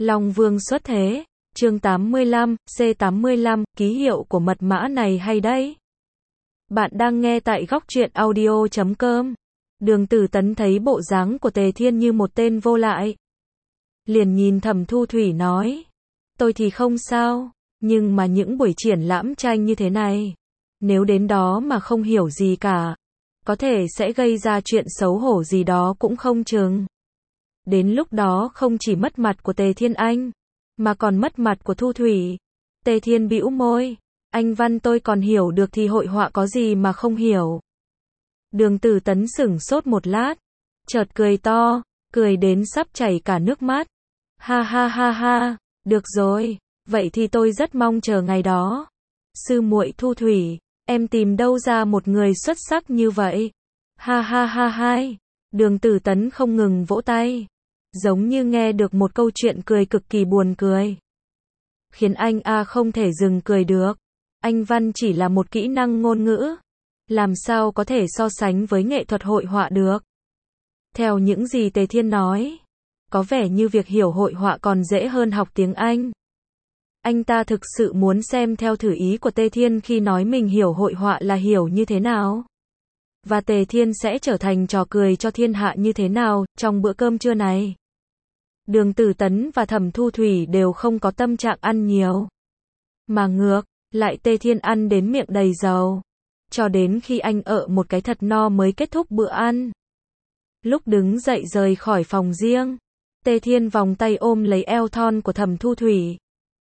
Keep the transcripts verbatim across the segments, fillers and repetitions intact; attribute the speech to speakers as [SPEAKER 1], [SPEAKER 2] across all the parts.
[SPEAKER 1] Long Vương xuất thế, chương tám mươi lăm, C tám mươi lăm, ký hiệu của mật mã này hay đấy. Bạn đang nghe tại góc truyện audio chấm com. Đường Tử Tấn thấy bộ dáng của Tề Thiên như một tên vô lại. Liền nhìn Thẩm Thu Thủy nói, tôi thì không sao, nhưng mà những buổi triển lãm tranh như thế này, nếu đến đó mà không hiểu gì cả, có thể sẽ gây ra chuyện xấu hổ gì đó cũng không chừng. Đến lúc đó không chỉ mất mặt của Tề Thiên Anh, mà còn mất mặt của Thu Thủy. Tề Thiên bĩu môi, anh văn tôi còn hiểu được thì hội họa có gì mà không hiểu. Đường Tử Tấn sửng sốt một lát, chợt cười to, cười đến sắp chảy cả nước mắt. Ha ha ha ha, được rồi, vậy thì tôi rất mong chờ ngày đó. Sư muội Thu Thủy, em tìm đâu ra một người xuất sắc như vậy? Ha ha ha ha. Đường Tử Tấn không ngừng vỗ tay, giống như nghe được một câu chuyện cười cực kỳ buồn cười, khiến anh a không thể dừng cười được. Anh văn chỉ là một kỹ năng ngôn ngữ, làm sao có thể so sánh với nghệ thuật hội họa được. Theo những gì Tề Thiên nói, có vẻ như việc hiểu hội họa còn dễ hơn học tiếng Anh. Anh ta thực sự muốn xem theo thử ý của Tề Thiên khi nói mình hiểu hội họa là hiểu như thế nào, và Tề Thiên sẽ trở thành trò cười cho thiên hạ như thế nào trong bữa cơm trưa này. Đường Tử Tấn và Thẩm Thu Thủy đều không có tâm trạng ăn nhiều, mà ngược lại Tề Thiên ăn đến miệng đầy dầu, cho đến khi anh ợ một cái thật no mới kết thúc bữa ăn. Lúc đứng dậy rời khỏi phòng riêng, Tề Thiên vòng tay ôm lấy eo thon của Thẩm Thu Thủy.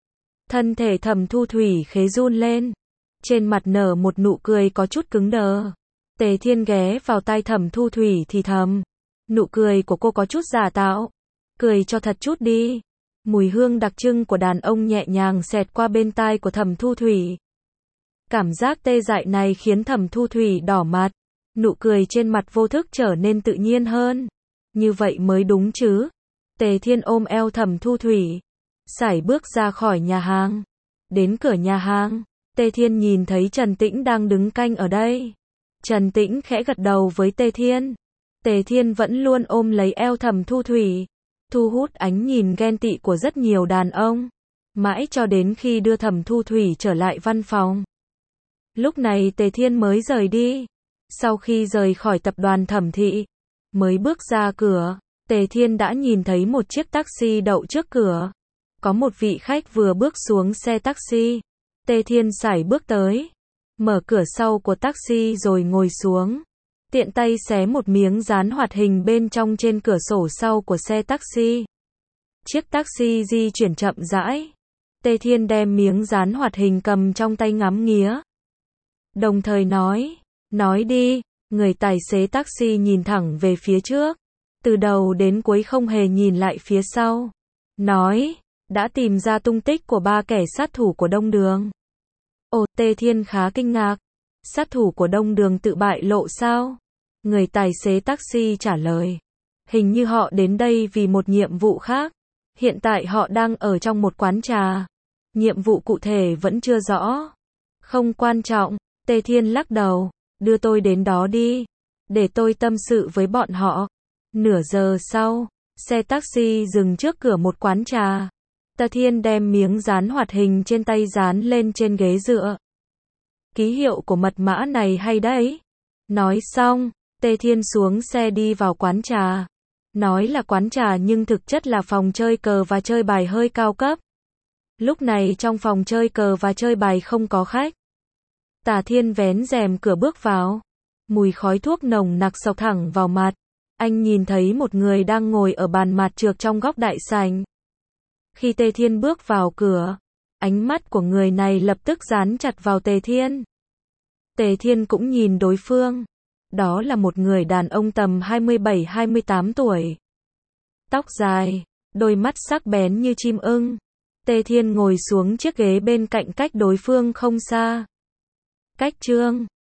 [SPEAKER 1] Thân thể Thẩm Thu Thủy khẽ run lên, trên mặt nở một nụ cười có chút cứng đờ. Tề Thiên ghé vào tai Thẩm Thu Thủy thì thầm, nụ cười của cô có chút giả tạo, cười cho thật chút đi. Mùi hương đặc trưng của đàn ông nhẹ nhàng xẹt qua bên tai của Thẩm Thu Thủy. Cảm giác tê dại này khiến Thẩm Thu Thủy đỏ mặt, nụ cười trên mặt vô thức trở nên tự nhiên hơn. Như vậy mới đúng chứ. Tề Thiên ôm eo Thẩm Thu Thủy, sải bước ra khỏi nhà hàng. Đến cửa nhà hàng, Tề Thiên nhìn thấy Trần Tĩnh đang đứng canh ở đây. Trần Tĩnh khẽ gật đầu với Tề Thiên. Tề Thiên vẫn luôn ôm lấy eo Thẩm Thu Thủy, thu hút ánh nhìn ghen tị của rất nhiều đàn ông, mãi cho đến khi đưa Thẩm Thu Thủy trở lại văn phòng. Lúc này Tề Thiên mới rời đi. Sau khi rời khỏi tập đoàn Thẩm thị, mới bước ra cửa, Tề Thiên đã nhìn thấy một chiếc taxi đậu trước cửa. Có một vị khách vừa bước xuống xe taxi. Tề Thiên sải bước tới, mở cửa sau của taxi rồi ngồi xuống, tiện tay xé một miếng dán hoạt hình bên trong trên cửa sổ sau của xe taxi. Chiếc taxi di chuyển chậm rãi. Tề Thiên đem miếng dán hoạt hình cầm trong tay ngắm nghía, đồng thời nói, nói đi. Người tài xế taxi nhìn thẳng về phía trước, từ đầu đến cuối không hề nhìn lại phía sau. Nói, đã tìm ra tung tích của ba kẻ sát thủ của Đông Đường. Ồ, Tề Thiên khá kinh ngạc. Sát thủ của Đông Đường tự bại lộ sao? Người tài xế taxi trả lời, hình như họ đến đây vì một nhiệm vụ khác. Hiện tại họ đang ở trong một quán trà. Nhiệm vụ cụ thể vẫn chưa rõ. Không quan trọng. Tề Thiên lắc đầu, đưa tôi đến đó đi, để tôi tâm sự với bọn họ. Nửa giờ sau, xe taxi dừng trước cửa một quán trà. Tề Thiên đem miếng dán hoạt hình trên tay dán lên trên ghế dựa. Ký hiệu của mật mã này hay đấy. Nói xong, Tề Thiên xuống xe đi vào quán trà. Nói là quán trà nhưng thực chất là phòng chơi cờ và chơi bài hơi cao cấp. Lúc này trong phòng chơi cờ và chơi bài không có khách. Tề Thiên vén rèm cửa bước vào. Mùi khói thuốc nồng nặc xộc thẳng vào mặt. Anh nhìn thấy một người đang ngồi ở bàn mạt trược trong góc đại sảnh. Khi Tề Thiên bước vào cửa, ánh mắt của người này lập tức dán chặt vào Tề Thiên. Tề Thiên cũng nhìn đối phương. Đó là một người đàn ông tầm hai mươi bảy hai mươi tám tuổi. Tóc dài, đôi mắt sắc bén như chim ưng. Tề Thiên ngồi xuống chiếc ghế bên cạnh cách đối phương không xa. Cách chương